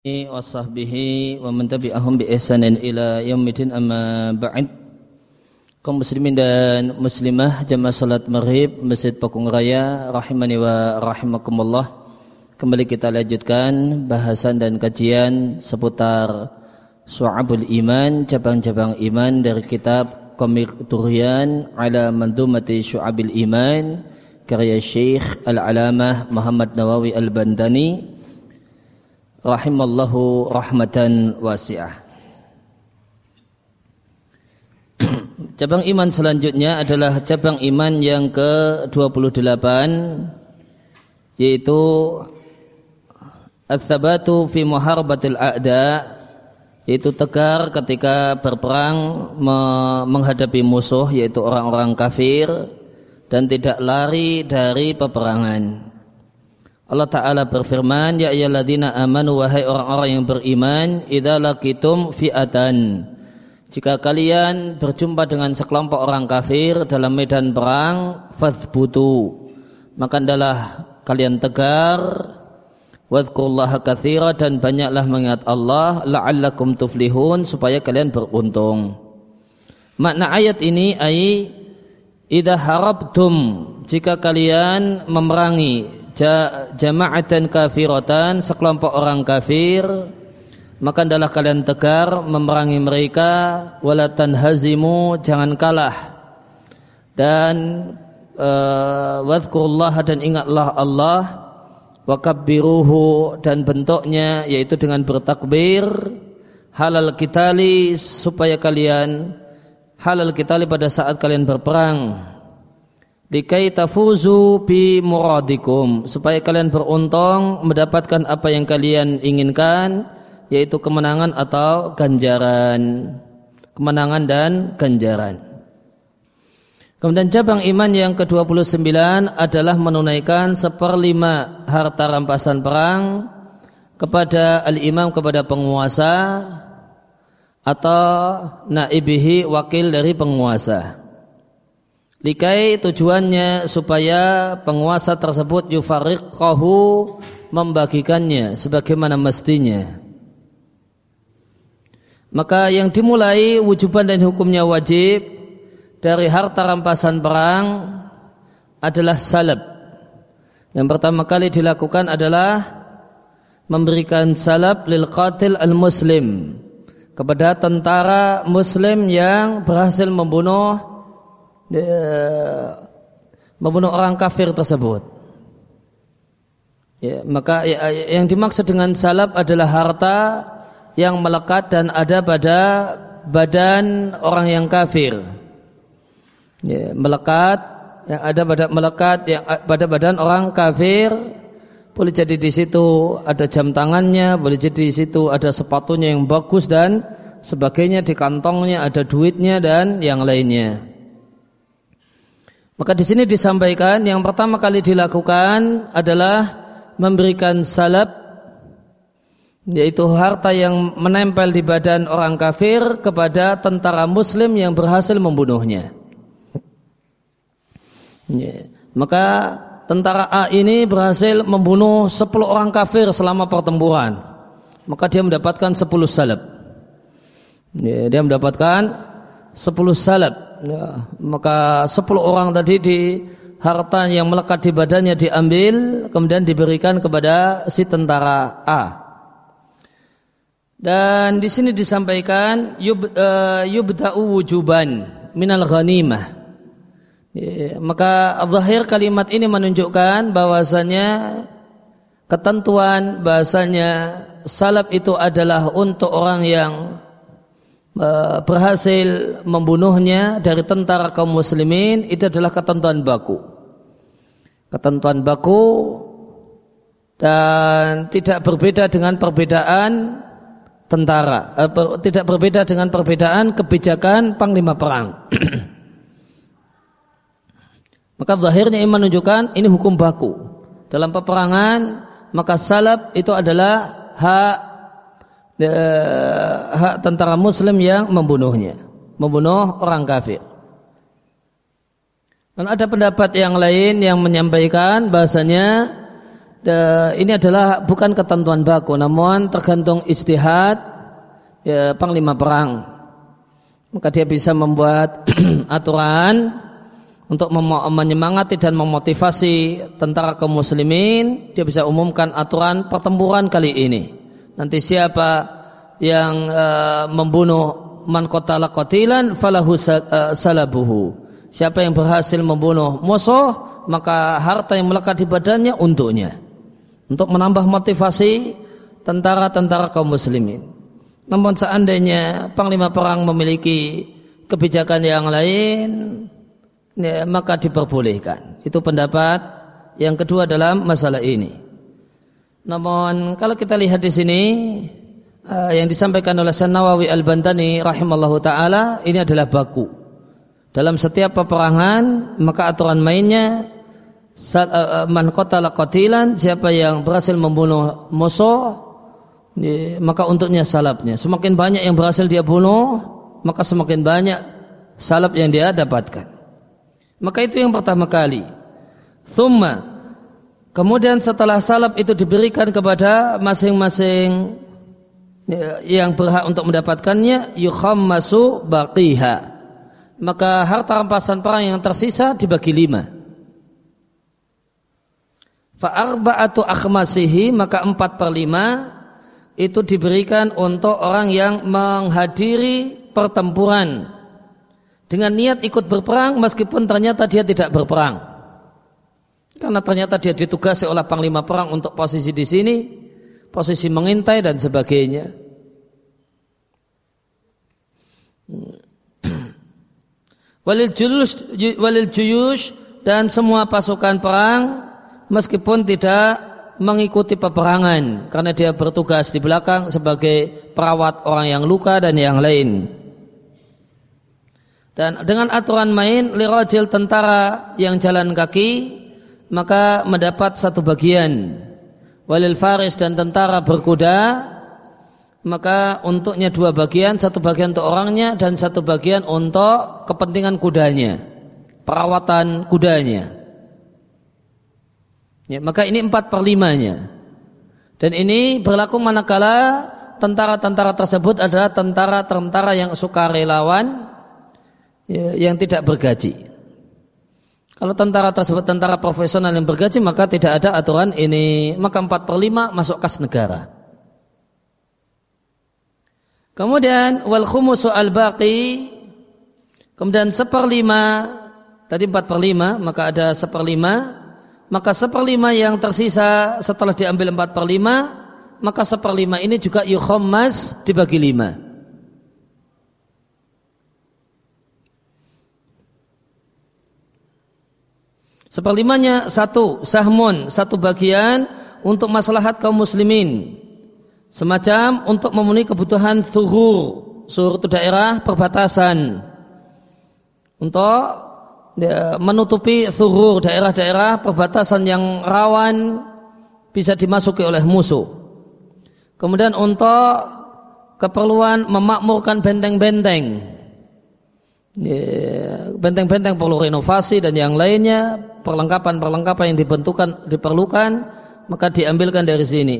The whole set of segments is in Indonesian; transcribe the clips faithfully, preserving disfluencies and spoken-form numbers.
wa sahbihi wa man tabi'ahum bi ihsanin ila yaumil amma ba'd. Kaum muslimin dan muslimah jamaah salat maghrib Masjid Pakung Raya rahimani wa rahimakumullah. Kembali kita lanjutkan bahasan dan kajian seputar Syu'abul Iman, cabang-cabang iman dari kitab Komik Turian ala Mandumati Syu'abil Iman karya Syekh Al-Alamah Muhammad Nawawi Al-Bandani rahimallahu rahmatan wasi'ah. Cabang iman selanjutnya adalah cabang iman yang ke dua puluh delapan, yaitu ats-tsabatu fi muharabatil a'da, yaitu tegar ketika berperang menghadapi musuh, yaitu orang-orang kafir, dan tidak lari dari peperangan. Allah Ta'ala berfirman, ya ayyuhalladzina amanu, wahai orang-orang yang beriman, idza laqitum fi'atan, jika kalian berjumpa dengan sekelompok orang kafir dalam medan perang, fathbutu, maka adalah kalian tegar, wadhkurullaha katsira, dan banyaklah mengingat Allah, la'allakum tuflihun, supaya kalian beruntung. Makna ayat ini ai idza harabtum, jika kalian memerangi jama'atan kafiratan, sekelompok orang kafir, maka adalah kalian tegar memerangi mereka, wala tanhazimu, jangan kalah, dan uh, wadhkurullaha, dan ingatlah Allah, wakabbiruhu, dan bentuknya yaitu dengan bertakbir, halal qitali, supaya kalian halal qitali pada saat kalian berperang, likai tafuzu bi muradikum, supaya kalian beruntung mendapatkan apa yang kalian inginkan, yaitu kemenangan atau ganjaran, kemenangan dan ganjaran. Kemudian cabang iman yang ke dua puluh sembilan adalah menunaikan seperlima harta rampasan perang kepada al-imam, kepada penguasa, atau naibihi, wakil dari penguasa. Likai, tujuannya supaya penguasa tersebut yufariqahu, membagikannya sebagaimana mestinya. Maka yang dimulai wujuban dan hukumnya wajib dari harta rampasan perang adalah salab. Yang pertama kali dilakukan adalah memberikan salab lil qatil al muslim, kepada tentara muslim yang berhasil membunuh membunuh orang kafir tersebut. Ya, maka ya, yang dimaksud dengan salab adalah harta yang melekat dan ada pada badan orang yang kafir. Ya, melekat yang ada pada melekat yang pada badan orang kafir, boleh jadi di situ ada jam tangannya, boleh jadi di situ ada sepatunya yang bagus dan sebagainya, di kantongnya ada duitnya dan yang lainnya. Maka di sini disampaikan yang pertama kali dilakukan adalah memberikan salab, yaitu harta yang menempel di badan orang kafir kepada tentara muslim yang berhasil membunuhnya. Ya. Maka tentara A ini berhasil membunuh sepuluh orang kafir selama pertempuran, maka dia mendapatkan sepuluh salab. Ya, dia mendapatkan sepuluh salab. Ya, maka sepuluh orang tadi di harta yang melekat di badannya diambil, kemudian diberikan kepada si tentara A. Dan di sini disampaikan yub, uh, yubda'u wujuban minal ghanimah. Ya, maka zahir kalimat ini menunjukkan bahwasanya ketentuan bahasanya salab itu adalah untuk orang yang berhasil membunuhnya dari tentara kaum muslimin. Itu adalah ketentuan baku, ketentuan baku, dan tidak berbeda dengan perbedaan tentara, eh, ber, tidak berbeda dengan perbedaan kebijakan panglima perang. Maka zahirnya ini menunjukkan ini hukum baku dalam peperangan. Maka salab itu adalah hak hak tentara muslim yang membunuhnya, membunuh orang kafir. Dan ada pendapat yang lain yang menyampaikan bahasanya De, ini adalah bukan ketentuan baku, namun tergantung ijtihad ya, panglima perang. Maka dia bisa membuat aturan untuk mem- menyemangati dan memotivasi tentara kaum muslimin. Dia bisa umumkan aturan pertempuran kali ini. Nanti siapa yang uh, membunuh man qatala qatilan falahu salabuhu. Siapa yang berhasil membunuh musuh, maka harta yang melekat di badannya untuknya. Untuk menambah motivasi tentara-tentara kaum muslimin. Namun seandainya panglima perang memiliki kebijakan yang lain, ya, maka diperbolehkan. Itu pendapat yang kedua dalam masalah ini. Namun kalau kita lihat di sini uh, yang disampaikan oleh Syekh Nawawi Al-Bantani rahimallahu taala, ini adalah baku. Dalam setiap peperangan maka aturan mainnya man qatala qatilan, siapa yang berhasil membunuh musuh maka untuknya salabnya. Semakin banyak yang berhasil dia bunuh, maka semakin banyak salab yang dia dapatkan. Maka itu yang pertama kali. Thumma, kemudian setelah salab itu diberikan kepada masing-masing yang berhak untuk mendapatkannya, yukhammasu baqiha, maka harta rampasan perang yang tersisa dibagi lima. Fa'arba'atu akhmasihi, maka empat per lima itu diberikan untuk orang yang menghadiri pertempuran dengan niat ikut berperang meskipun ternyata dia tidak berperang. Karena ternyata dia ditugasi oleh panglima perang untuk posisi di sini, posisi mengintai dan sebagainya. Walil juyush, walil juyush, dan semua pasukan perang meskipun tidak mengikuti peperangan karena dia bertugas di belakang sebagai perawat orang yang luka dan yang lain. Dan dengan aturan main lirajil, tentara yang jalan kaki maka mendapat satu bagian. Walil faris, dan tentara berkuda maka untuknya dua bagian, satu bagian untuk orangnya dan satu bagian untuk kepentingan kudanya, perawatan kudanya. Ya, maka ini empat per limanya. Dan ini berlaku manakala tentara-tentara tersebut adalah tentara-tentara yang sukarelawan, ya, yang tidak bergaji. Kalau tentara tersebut tentara profesional yang bergaji, maka tidak ada aturan ini. Maka empat per lima masuk kas negara. Kemudian wal khumusu al baqi, kemudian seperlima, tadi empat per lima, maka ada seperlima. Maka seperlima yang tersisa setelah diambil empat per lima, maka seperlima ini juga yukhammas dibagi lima. Seperlimanya satu, sahmun, satu bagian untuk maslahat kaum muslimin. Semacam untuk memenuhi kebutuhan thughur, thughur itu daerah perbatasan. Untuk menutupi thughur, daerah-daerah perbatasan yang rawan bisa dimasuki oleh musuh. Kemudian untuk keperluan memakmurkan benteng-benteng, benteng-benteng perlu renovasi dan yang lainnya, perlengkapan-perlengkapan yang dibentukan diperlukan, maka diambilkan dari sini.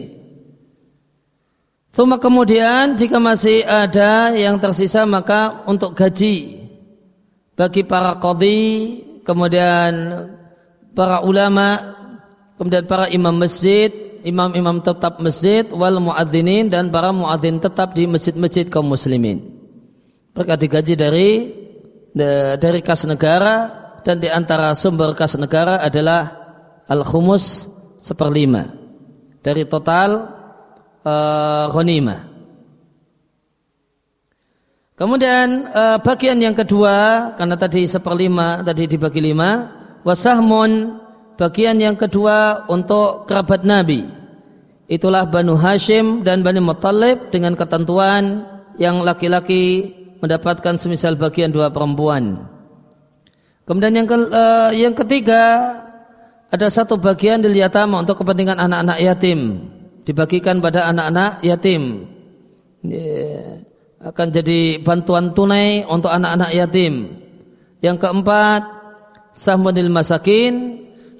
Cuma kemudian jika masih ada yang tersisa, maka untuk gaji bagi para qadhi, kemudian para ulama, kemudian para imam masjid, imam-imam tetap masjid, wal muadzinin, dan para muadzin tetap di masjid-masjid kaum muslimin. Mereka digaji dari dari kas negara, dan di antara sumber kas negara adalah al-khumus seperlima dari total uh, ghanimah. Kemudian uh, bagian yang kedua, karena tadi seperlima tadi dibagi lima, wasahmun, bagian yang kedua untuk kerabat Nabi, itulah Banu Hashim dan Bani Muttalib, dengan ketentuan yang laki-laki mendapatkan semisal bagian dua perempuan. Kemudian yang ke, uh, yang ketiga, ada satu bagian lil yatama untuk kepentingan anak-anak yatim, dibagikan pada anak-anak yatim. Yeah. Akan jadi bantuan tunai untuk anak-anak yatim. Yang keempat, sahmunil masakin,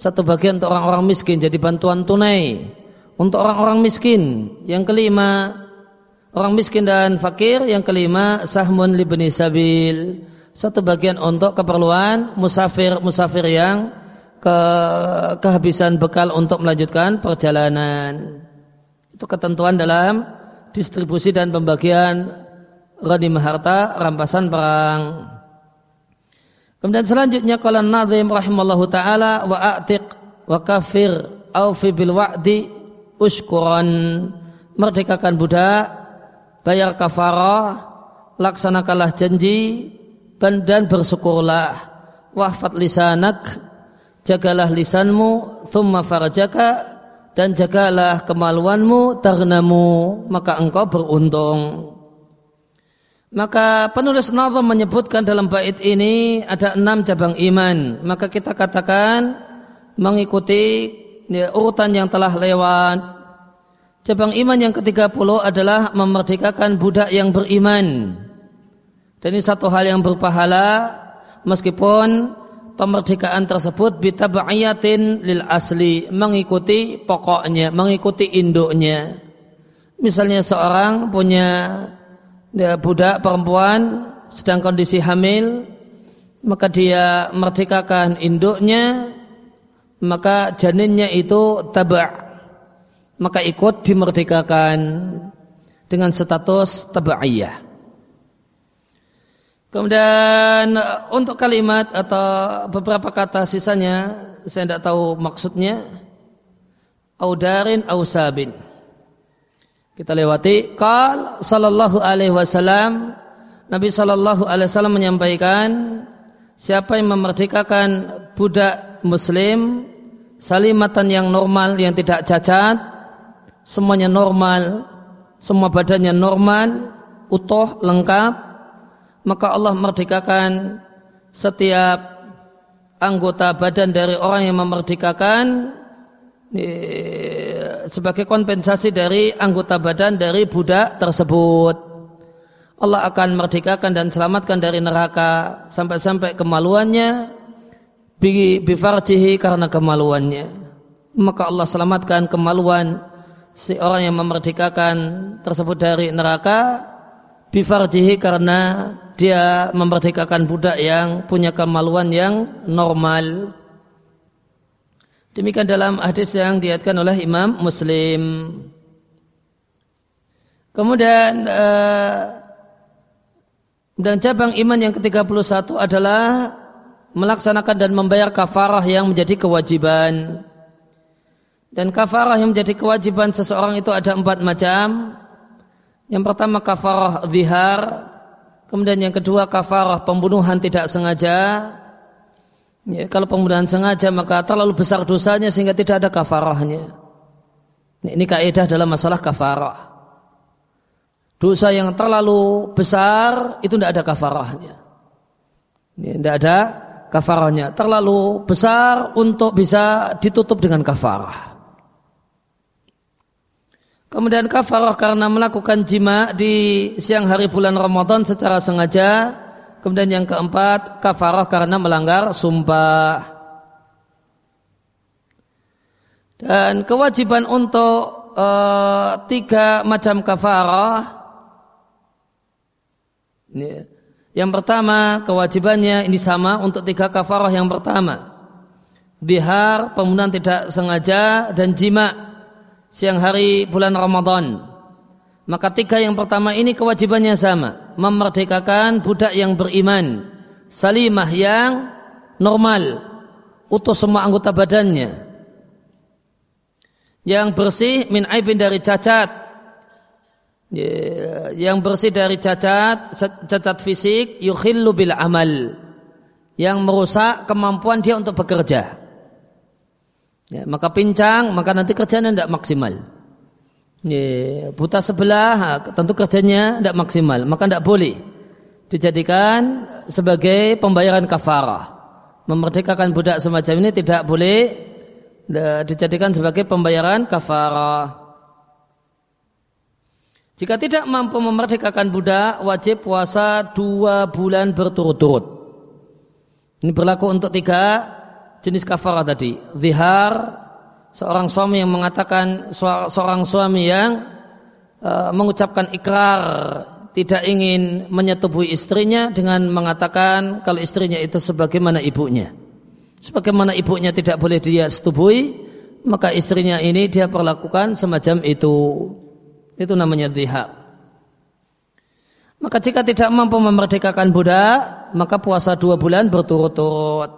satu bagian untuk orang-orang miskin jadi bantuan tunai untuk orang-orang miskin. Yang kelima, orang miskin dan fakir. Yang kelima, sahmun libni sabil, satu bagian untuk keperluan musafir-musafir yang ke, kehabisan bekal untuk melanjutkan perjalanan. Itu ketentuan dalam distribusi dan pembagian ghanimah harta rampasan perang. Kemudian selanjutnya qala an-nazim rahimallahu taala wa a'tiq wa kafir au fi bil wa'di ushkuran, merdekakan budak, bayar kafarah, laksanakanlah janji dan bersyukurlah. Wahfad lisanak, jagalah lisanmu, thumma farajaka, dan jagalah kemaluanmu, taghnamu, maka engkau beruntung. Maka penulis nazam menyebutkan dalam bait ini ada enam cabang iman. Maka kita katakan mengikuti ya, urutan yang telah lewat. Cabang iman yang ketiga puluh adalah memerdekakan budak yang beriman. Dan ini satu hal yang berpahala meskipun pemerdekaan tersebut bitab'iyatin lil asli, mengikuti pokoknya, mengikuti induknya. Misalnya seorang punya dia budak perempuan sedang kondisi hamil, maka dia merdekakan induknya, maka janinnya itu taba', maka ikut dimerdekakan dengan status taba'iyah. Kemudian untuk kalimat atau beberapa kata sisanya saya tidak tahu maksudnya. Audarin ausabin, kita lewati. Qal sallallahu alaihi wasallam, Nabi sallallahu alaihi wasallam menyampaikan, siapa yang memerdekakan budak muslim salimatan yang normal, yang tidak cacat, semuanya normal, semua badannya normal, utuh, lengkap, maka Allah merdekakan setiap anggota badan dari orang yang memerdekakan sebagai kompensasi dari anggota badan dari budak tersebut. Allah akan merdekakan dan selamatkan dari neraka sampai-sampai kemaluannya, bifarjihi, karena kemaluannya. Maka Allah selamatkan kemaluan si orang yang memerdekakan tersebut dari neraka, bifarjihi, karena dia memerdekakan budak yang punya kemaluan yang normal. Demikian dalam hadis yang diriwayatkan oleh Imam Muslim. Kemudian uh, dan cabang iman yang ke tiga puluh satu adalah melaksanakan dan membayar kafarah yang menjadi kewajiban. Dan kafarah yang menjadi kewajiban seseorang itu ada empat macam. Yang pertama kafarah zihar, kemudian yang kedua kafarah pembunuhan tidak sengaja. Ya, kalau pembunuhan sengaja maka terlalu besar dosanya sehingga tidak ada kafarahnya. Ini kaidah dalam masalah kafarah. Dosa yang terlalu besar itu tidak ada kafarahnya. Ini tidak ada kafarahnya. Terlalu besar untuk bisa ditutup dengan kafarah. Kemudian kafarah karena melakukan jima di siang hari bulan Ramadan secara sengaja. Kemudian yang keempat, kafarah karena melanggar sumpah. Dan kewajiban untuk uh, tiga macam kafarah. Ini, yang pertama, kewajibannya ini sama untuk tiga kafarah. Yang pertama, bihar, pembunuhan tidak sengaja, dan jima siang hari bulan Ramadan. Maka tiga yang pertama ini kewajibannya sama, memerdekakan budak yang beriman, salimah yang normal, utuh semua anggota badannya, yang bersih min aibin dari cacat, yang bersih dari cacat, cacat fisik, yukhillu bil amal, yang merusak kemampuan dia untuk bekerja. Ya, maka pincang, maka nanti kerjanya tidak maksimal. Ya, buta sebelah, tentu kerjanya tidak maksimal, maka tidak boleh dijadikan sebagai pembayaran kafarah. Memerdekakan budak semacam ini tidak boleh dijadikan sebagai pembayaran kafarah. Jika tidak mampu memerdekakan budak, wajib puasa dua bulan berturut-turut. Ini berlaku untuk tiga jenis kafarah tadi. Zihar, seorang suami yang mengatakan, seorang suami yang uh, mengucapkan ikrar tidak ingin menyetubuhi istrinya dengan mengatakan kalau istrinya itu sebagaimana ibunya. Sebagaimana ibunya tidak boleh dia setubuhi, maka istrinya ini dia perlakukan semacam itu. Itu namanya zihar. Maka jika tidak mampu memerdekakan budak, maka puasa dua bulan berturut-turut.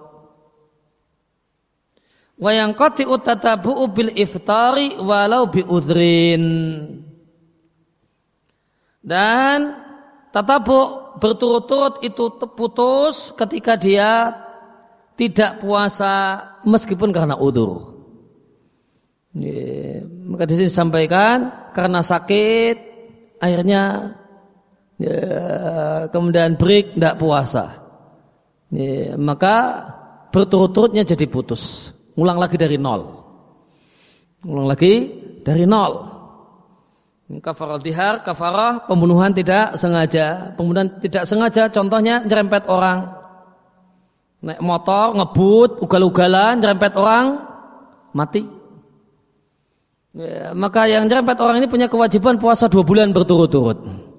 Wa yanqati'u tatabu'u bil iftari walau bi udhrin. Dan tatabu' berturut-turut itu putus ketika dia tidak puasa meskipun karena udzur. Maka di sini disampaikan karena sakit akhirnya ya, kemudian break tidak puasa, ya, maka berturut-turutnya jadi putus, ulang lagi dari nol, ulang lagi dari nol. Kafarah dihar, kafarah pembunuhan tidak sengaja, pembunuhan tidak sengaja, contohnya nyerempet orang, naik motor ngebut, ugal-ugalan, nyerempet orang, mati. Ya, maka yang nyerempet orang ini punya kewajiban puasa dua bulan berturut-turut.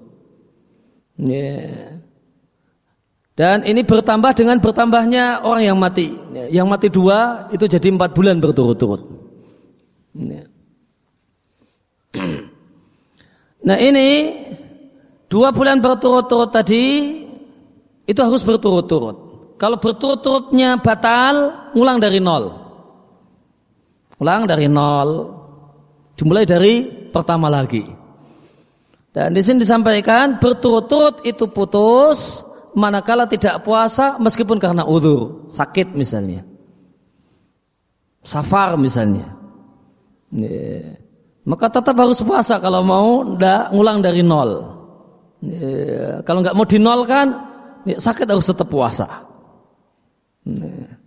Ya. Dan ini bertambah dengan bertambahnya orang yang mati. Yang mati dua itu jadi empat bulan berturut-turut. Ya. Nah ini dua bulan berturut-turut tadi itu harus berturut-turut. Kalau berturut-turutnya batal, ulang dari nol. Ulang dari nol. Dimulai dari pertama lagi. Dan di sini disampaikan berturut-turut itu putus manakala tidak puasa meskipun karena udzur, sakit misalnya, safar misalnya. Ya. Maka tetap harus puasa kalau mau ndak ngulang dari nol. Ya. Kalau nggak mau dinolkan, ya, sakit harus tetap puasa. Ya.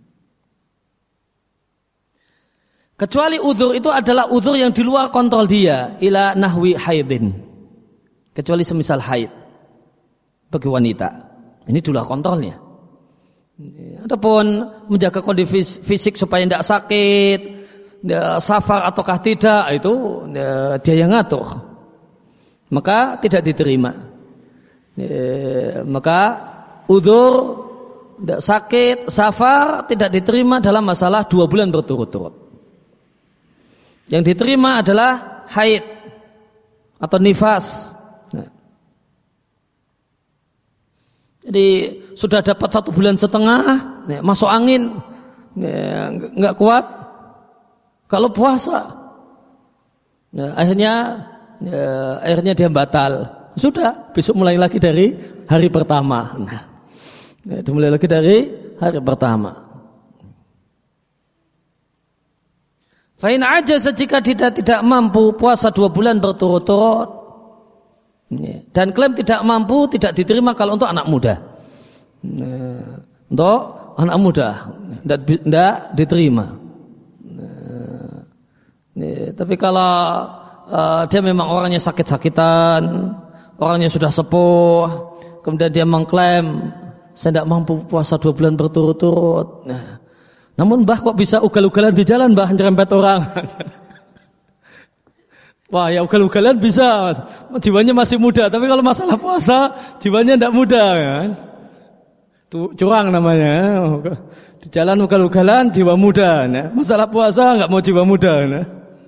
Kecuali udzur itu adalah udzur yang di luar kontrol dia, ila nahwi haidin. Kecuali semisal haid bagi wanita. Ini di luar kontrolnya. Adapun menjaga kondisi fisik supaya tidak sakit, safar ataukah tidak, itu dia yang ngatur. Maka tidak diterima. Maka udzur, tidak sakit, safar tidak diterima dalam masalah dua bulan berturut-turut. Yang diterima adalah haid atau nifas. Nah. Jadi sudah dapat satu bulan setengah, ya, masuk angin, ya, nggak kuat. Kalau puasa, ya, akhirnya, ya, akhirnya dia batal. Sudah, besok mulai lagi dari hari pertama. Nah, ya, dimulai lagi dari hari pertama. Fa'in ajaza jika tidak tidak mampu puasa dua bulan berturut-turut, dan klaim tidak mampu tidak diterima kalau untuk anak muda. Untuk anak muda tidak diterima. Tapi kalau uh, dia memang orangnya sakit-sakitan, orangnya sudah sepuh, kemudian dia mengklaim saya tidak mampu puasa dua bulan berturut-turut. Nah, namun mbah kok bisa ugal-ugalan di jalan, mbah nyerempet orang. Wah ya ugal-ugalan bisa, jiwanya masih muda. Tapi kalau masalah puasa, jiwanya tidak muda kan. Tuh, curang namanya. Di jalan ugal-ugalan, jiwa muda. Nah, masalah puasa nggak mau jiwa muda. Nah.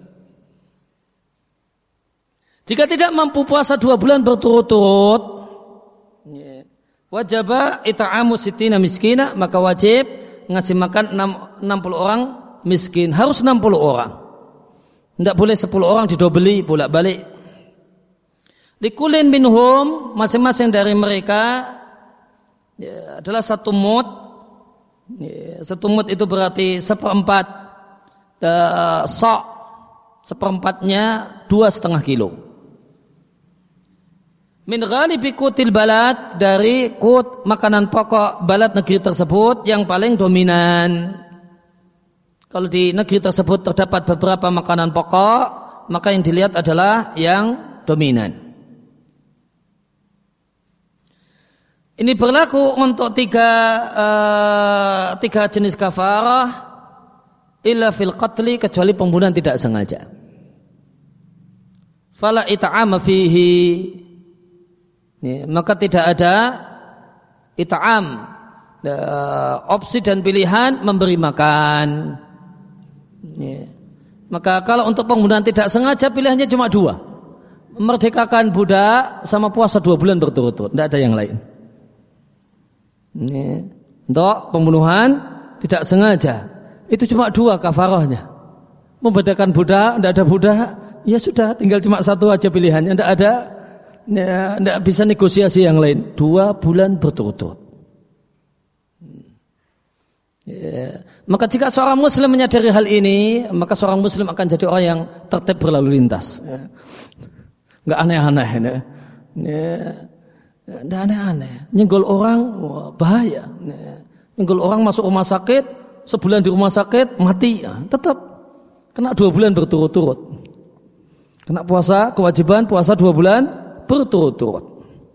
Jika tidak mampu puasa dua bulan berturut-turut, wajib it'amu sittina miskina, maka wajib ngasih makan enam puluh orang miskin. Harus enam puluh orang. Tidak boleh sepuluh orang didobeli bolak-balik. Likulin minhum, masing-masing dari mereka ya, adalah satu mud. Ya, satu mud itu berarti seperempat uh, sok. Seperempatnya dua setengah kilo. Min ghalibi kutil balad, dari kut makanan pokok balad negeri tersebut yang paling dominan. Kalau di negeri tersebut terdapat beberapa makanan pokok, maka yang dilihat adalah yang dominan. Ini berlaku untuk tiga uh, tiga jenis kafarah. illa fil qatli, kecuali pembunuhan tidak sengaja. Fala it'ama fihi, ya, maka tidak ada it'am, opsi dan pilihan memberi makan. Ya. Maka kalau untuk pembunuhan tidak sengaja pilihannya cuma dua, merdekakan budak sama puasa dua bulan berturut-turut, tidak ada yang lain. Ya. Untuk pembunuhan tidak sengaja itu cuma dua kafarahnya, membedakan budak, tidak ada budak, ya sudah tinggal cuma satu aja pilihannya, tidak ada, ya, tidak bisa negosiasi yang lain, dua bulan berturut-turut. Ya. Maka jika seorang muslim menyadari hal ini, maka seorang muslim akan jadi orang yang tertib berlalu lintas, ya. Nggak aneh-aneh, ya. Ya. Nggak aneh-aneh, nyenggol orang bahaya, ya. Nyenggol orang masuk rumah sakit, sebulan di rumah sakit mati, ya. Tetap kena dua bulan berturut-turut. Kena puasa, kewajiban puasa dua bulan berturut-turut.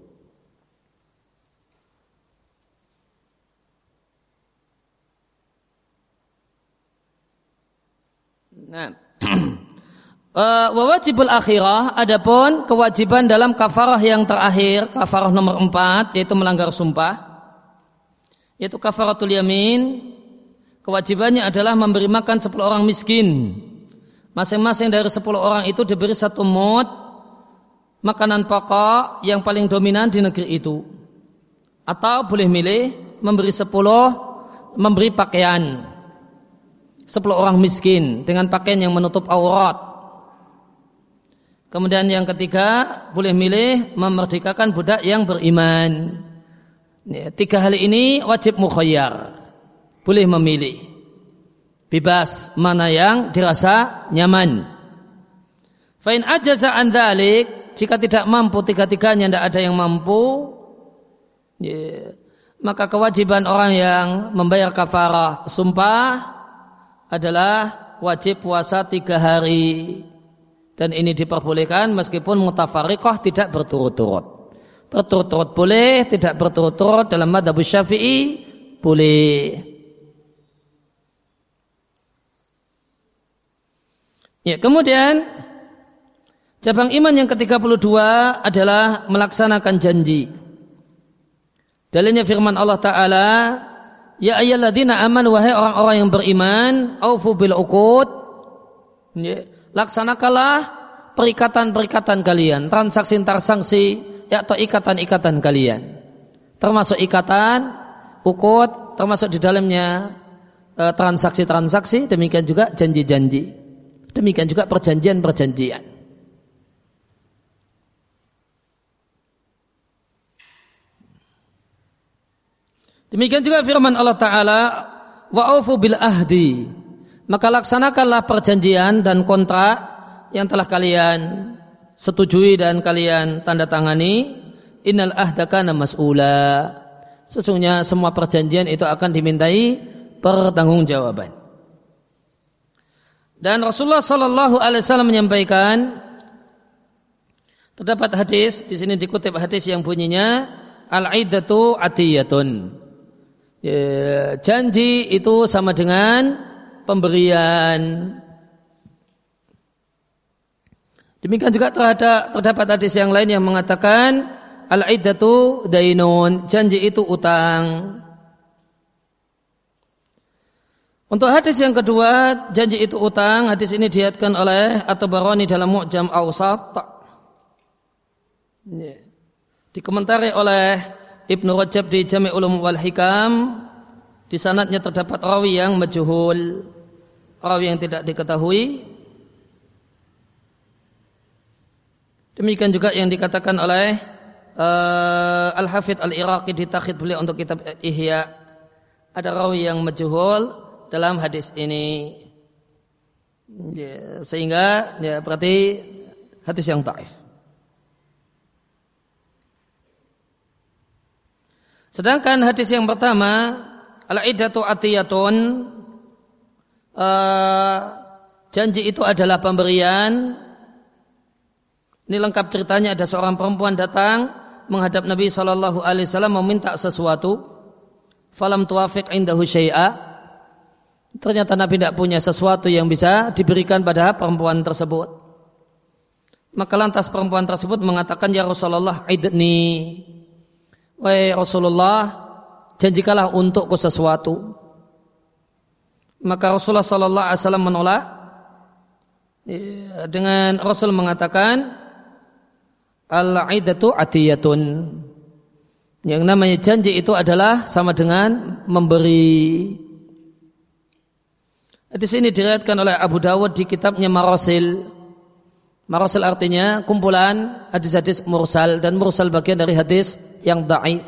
Nah, wa wajibul akhirah, adapun kewajiban dalam kafarah yang terakhir, kafarah nomor empat, yaitu melanggar sumpah, yaitu kafaratul yamin. Kewajibannya adalah memberi makan sepuluh orang miskin. Masing-masing dari sepuluh orang itu diberi satu mud makanan pokok yang paling dominan di negeri itu. Atau boleh milih memberi sepuluh, memberi pakaian sepuluh orang miskin dengan pakaian yang menutup aurat. Kemudian yang ketiga, boleh milih memerdekakan budak yang beriman. Tiga hal ini wajib mukhayyar, boleh memilih, bebas mana yang dirasa nyaman. Fa in ajaza an dzalik, jika tidak mampu tiga-tiganya, tidak ada yang mampu, ya, maka kewajiban orang yang membayar kafarah sumpah adalah wajib puasa tiga hari, dan ini diperbolehkan meskipun mutafariqah, tidak berturut-turut. Berturut-turut boleh, tidak berturut-turut dalam madzhab Syafi'i boleh. Ya, kemudian cabang iman yang ke tiga puluh dua adalah melaksanakan janji. Dalilnya firman Allah Ta'ala, ya ayyalladzina amanu, wahai orang-orang yang beriman, aufu bil uqud, ya, laksanakanlah perikatan-perikatan kalian, transaksi-transaksi, ya, atau ikatan-ikatan kalian, termasuk ikatan uqud, termasuk di dalamnya e, transaksi-transaksi, demikian juga janji-janji, demikian juga perjanjian-perjanjian. Demikian juga firman Allah Ta'ala, wa'ufu bil ahdi, maka laksanakanlah perjanjian dan kontrak yang telah kalian setujui dan kalian tanda tangani. Innal ahda kana mas'ula, sesungguhnya semua perjanjian itu akan dimintai pertanggungjawaban. Dan Rasulullah sallallahu alaihi wasallam menyampaikan, terdapat hadis di sini, dikutip hadis yang bunyinya al-iddatu atiyatun, ya, janji itu sama dengan pemberian. Demikian juga terhadap, terdapat hadis yang lain yang mengatakan al-iddatu dainun, janji itu utang. Untuk hadis yang kedua, janji itu utang, hadis ini diriwayatkan oleh At-Tabarani dalam Mu'jam Awsat, dikomentari oleh Ibnu Rajab di Jami' Ulum wal Hikam. Di sanadnya terdapat rawi yang majhul, rawi yang tidak diketahui. Demikian juga yang dikatakan oleh uh, Al-Hafidh Al-Iraqi di takhid beliau untuk kitab Ihya, ada rawi yang majhul dalam hadis ini, ya, sehingga ya, berarti hadis yang dhaif. Sedangkan hadis yang pertama, al-iddatu atiyatun, uh, janji itu adalah pemberian. Ini lengkap ceritanya, ada seorang perempuan datang menghadap Nabi shallallahu alaihi wasallam meminta sesuatu. Falam tuwafiq indahu syai'a, Ternyata Nabi tidak punya sesuatu yang bisa diberikan pada perempuan tersebut. Maka lantas perempuan tersebut mengatakan, ya Rasulullah, idni. Wahai Rasulullah, janjikalah untukku sesuatu. Maka Rasulullah sallallahu alaihi wasallam menolak dengan Rasul mengatakan, al-'idatu atiyatun. Yang namanya janji itu adalah sama dengan memberi. Di sini diriwayatkan oleh Abu Dawud di kitabnya Marasil. Marasil artinya kumpulan hadis-hadis mursal, dan mursal bagian dari hadis yang dhaif.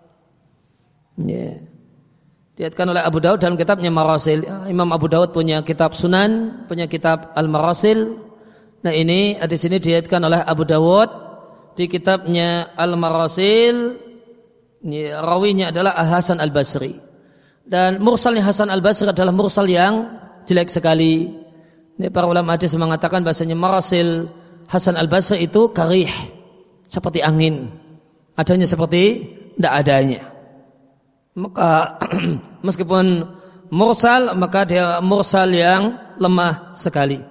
Ya. Diriwayatkan oleh Abu Dawud dalam kitabnya Marasil. Imam Abu Dawud punya kitab Sunan, punya kitab Al-Marasil. Nah, ini hadis ini diriwayatkan oleh Abu Dawud di kitabnya Al-Marasil. Ya, rawinya adalah Al-Hasan Al-Basri. Dan mursalnya Hasan Al-Basri adalah mursal yang jelek sekali. Ini para ulama hadis mengatakan bahasanya Marasil Hasan Al-Basri itu karih, seperti angin, adanya seperti tidak adanya. Maka meskipun mursal, maka dia mursal yang lemah sekali.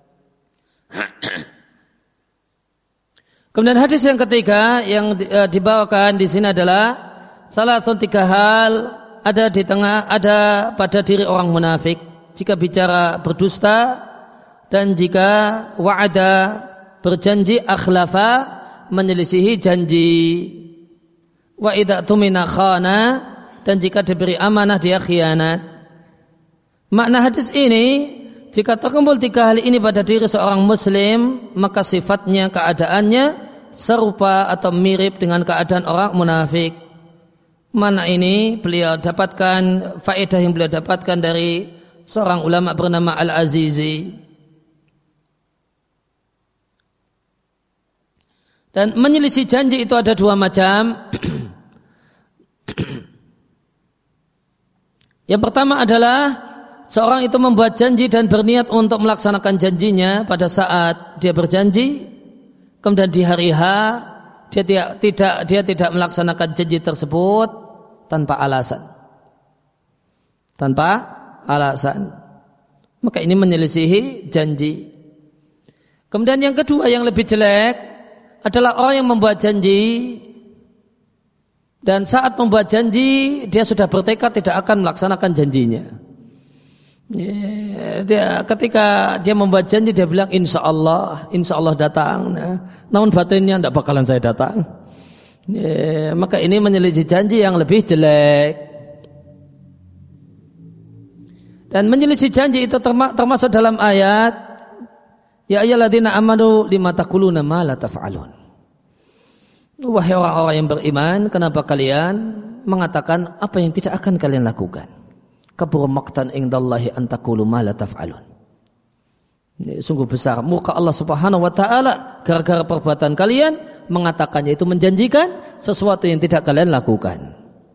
Kemudian hadis yang ketiga yang dibawakan di sini adalah salah satu tiga hal ada di tengah, ada pada diri orang munafik. Jika bicara berdusta, dan jika wa'ada berjanji, akhlafa menyelisihi janji, wa idza tumina khana, dan jika diberi amanah dia khianat. Makna hadis ini, jika terkumpul tiga hal ini pada diri seorang muslim, maka sifatnya, keadaannya serupa atau mirip dengan keadaan orang munafik. Mana ini beliau dapatkan, faedah yang beliau dapatkan dari seorang ulama bernama Al-Azizi. Dan menyelisih janji itu ada dua macam. Yang pertama adalah seorang itu membuat janji dan berniat untuk melaksanakan janjinya pada saat dia berjanji, kemudian di hari H dia tidak, tidak dia tidak melaksanakan janji tersebut tanpa alasan. Tanpa alasan. Maka ini menyelisihi janji. Kemudian yang kedua yang lebih jelek adalah orang yang membuat janji, dan saat membuat janji dia sudah bertekad tidak akan melaksanakan janjinya. Ya, dia ketika dia membuat janji dia bilang insya Allah, insya Allah datang. Nah, namun batinnya tidak bakalan saya datang. Ya, maka ini menyelisih janji yang lebih jelek. Dan menyelisih janji itu termasuk dalam ayat, ya ayyuhalladzina amanu lima taquluna ma la taf'alun. Wahai orang-orang yang beriman, kenapa kalian mengatakan apa yang tidak akan kalian lakukan? Kabur maqtan indallahi an taqulu ma la taf'alun. Ini sungguh besar murka Allah Subhanahu wa taala gara-gara perbuatan kalian mengatakannya itu menjanjikan sesuatu yang tidak kalian lakukan.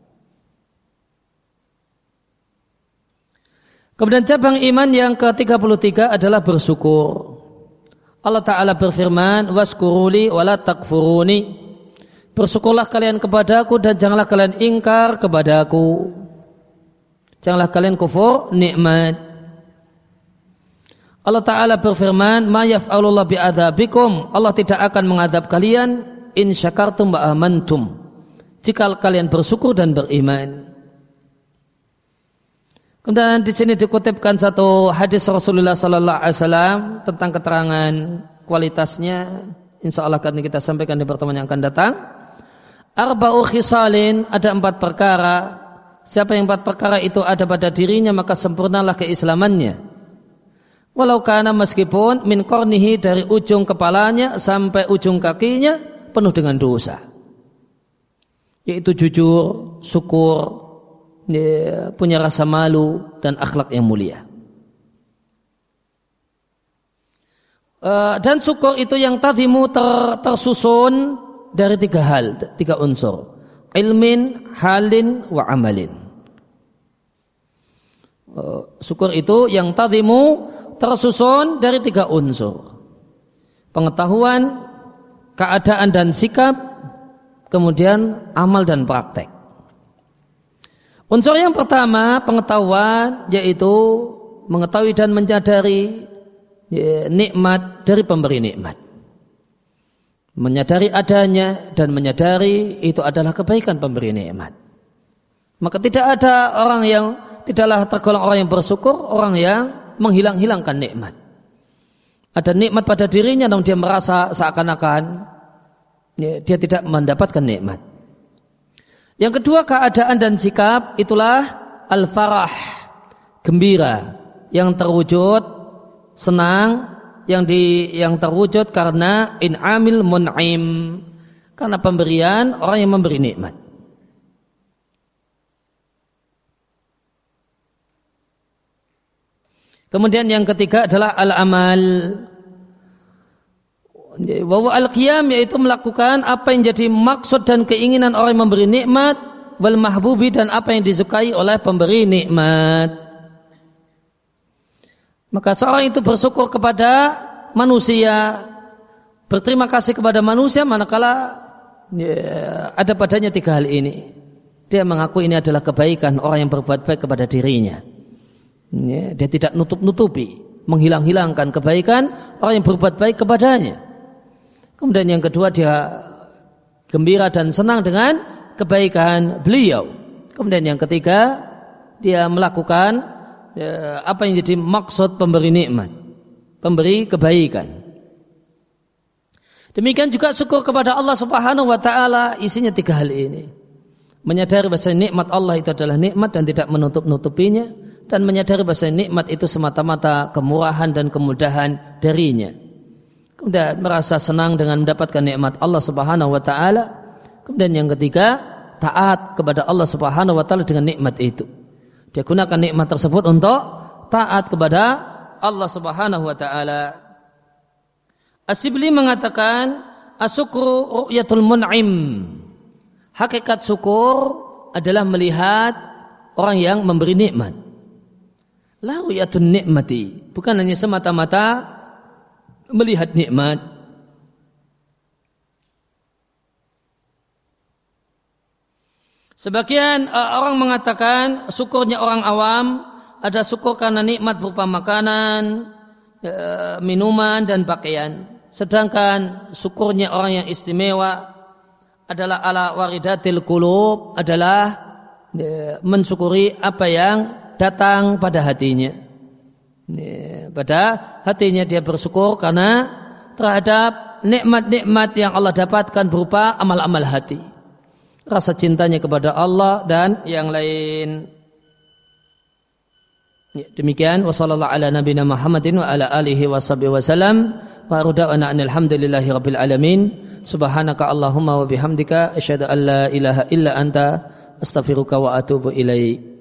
Kemudian cabang iman yang ke tiga puluh tiga adalah bersyukur. Allah Ta'ala berfirman, waskuruli wala takfuruni. Bersyukurlah kalian kepadaku dan janganlah kalian ingkar kepadaku. Janganlah kalian kufur nikmat. Allah Ta'ala berfirman, ma yaf'alullah bi'adzabikum. Allah tidak akan mengadab kalian in syakartum wa amantum, jika kalian bersyukur dan beriman. Kemudian di sini dikutipkan satu hadis Rasulullah sallallahu alaihi wasallam tentang keterangan kualitasnya. Insyaallah akan kita sampaikan di pertemuan yang akan datang. Arba'u khisalin, ada empat perkara. Siapa yang empat perkara itu ada pada dirinya, maka sempurnalah keislamannya. Walau kana, meskipun min qarnihi, dari ujung kepalanya sampai ujung kakinya penuh dengan dosa. Yaitu jujur, syukur, punya rasa malu dan akhlak yang mulia. Dan syukur itu yang tadimu ter, tersusun dari tiga hal, tiga unsur: ilmin, halin, wa amalin. Syukur itu yang tadimu tersusun dari tiga unsur: pengetahuan, keadaan dan sikap, kemudian amal dan praktek. Unsur yang pertama pengetahuan, yaitu mengetahui dan menyadari ya, nikmat dari pemberi nikmat. Menyadari adanya dan menyadari itu adalah kebaikan pemberi nikmat. Maka tidak ada orang yang tidaklah tergolong orang yang bersyukur, orang yang menghilang-hilangkan nikmat. Ada nikmat pada dirinya namun dia merasa seakan-akan ya, dia tidak mendapatkan nikmat. Yang kedua, keadaan dan sikap itulah al-farah, gembira yang terwujud, senang yang di yang terwujud karena in'amil mun'im, karena pemberian orang yang memberi nikmat. Kemudian yang ketiga adalah al-amal. Bahwa al-qiyam yaitu melakukan apa yang jadi maksud dan keinginan orang yang memberi nikmat, wal mahbubi, dan apa yang disukai oleh pemberi nikmat. Maka seorang itu bersyukur kepada manusia, berterima kasih kepada manusia manakala ya, ada padanya tiga hal ini. Dia mengaku ini adalah kebaikan orang yang berbuat baik kepada dirinya. Ya, dia tidak nutup-nutupi, menghilang-hilangkan kebaikan orang yang berbuat baik kepadanya. Kemudian yang kedua, dia gembira dan senang dengan kebaikan beliau. Kemudian yang ketiga, dia melakukan ya, apa yang jadi maksud pemberi nikmat, pemberi kebaikan. Demikian juga syukur kepada Allah Subhanahu wa taala, isinya tiga hal ini. Menyadari bahwa nikmat Allah itu adalah nikmat dan tidak menutup-nutupinya, dan menyadari bahwa nikmat itu semata-mata kemurahan dan kemudahan darinya. Kemudian merasa senang dengan mendapatkan nikmat Allah Subhanahu wa taala. Kemudian yang ketiga, taat kepada Allah Subhanahu wa taala dengan nikmat itu. Dia gunakan nikmat tersebut untuk taat kepada Allah Subhanahu wa taala. As-Sibli mengatakan, as-syukru ru'yatul mun'im. Hakikat syukur adalah melihat orang yang memberi nikmat. La ru'yatun nikmati, bukan hanya semata-mata melihat nikmat. Sebagian uh, orang mengatakan syukurnya orang awam ada syukur karena nikmat berupa makanan, uh, minuman dan pakaian. Sedangkan syukurnya orang yang istimewa adalah ala waridatil qulub, adalah uh, mensyukuri apa yang datang pada hatinya. Pada hatinya dia bersyukur karena terhadap nikmat-nikmat yang Allah dapatkan berupa amal-amal hati, rasa cintanya kepada Allah dan yang lain. Ya, demikian wassallallahu ala nabiyina Muhammadin wa ala alihi washabihi wasallam wa ruda'ana alhamdulillahi rabbil alamin. Subhanaka Allahumma wa bihamdika asyhadu an la ilaha illa anta astaghfiruka wa atubu ilaik.